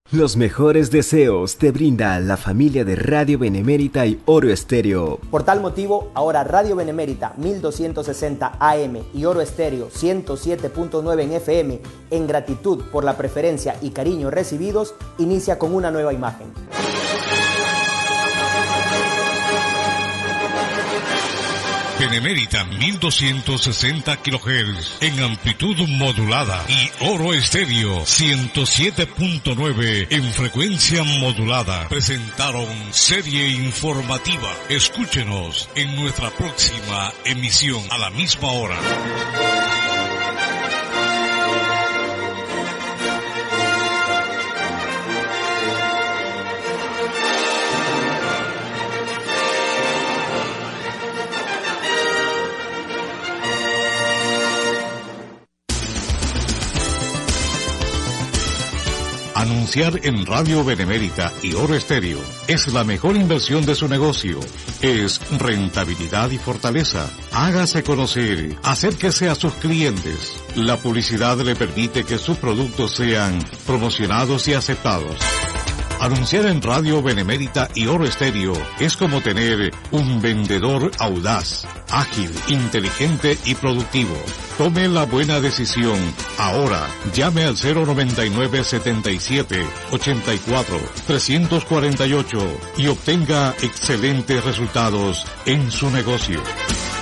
Los mejores deseos te brinda la familia de Radio Benemérita y Oro Estéreo. Por tal motivo, ahora Radio Benemérita 1260 AM y Oro Estéreo 107.9 en FM, en gratitud por la preferencia y cariño recibidos, inicia con una nueva imagen. Benemérita 1260 kHz en amplitud modulada y Oro Estéreo 107.9 en frecuencia modulada presentaron serie informativa. Escúchenos en nuestra próxima emisión a la misma hora. Anunciar en Radio Benemérita y Oro Estéreo es la mejor inversión de su negocio. Es rentabilidad y fortaleza. Hágase conocer, acérquese a sus clientes. La publicidad le permite que sus productos sean promocionados y aceptados. Anunciar en Radio Benemérita y Oro Estéreo es como tener un vendedor audaz, ágil, inteligente y productivo. Tome la buena decisión. Ahora, llame al 099-77-84-348 y obtenga excelentes resultados en su negocio.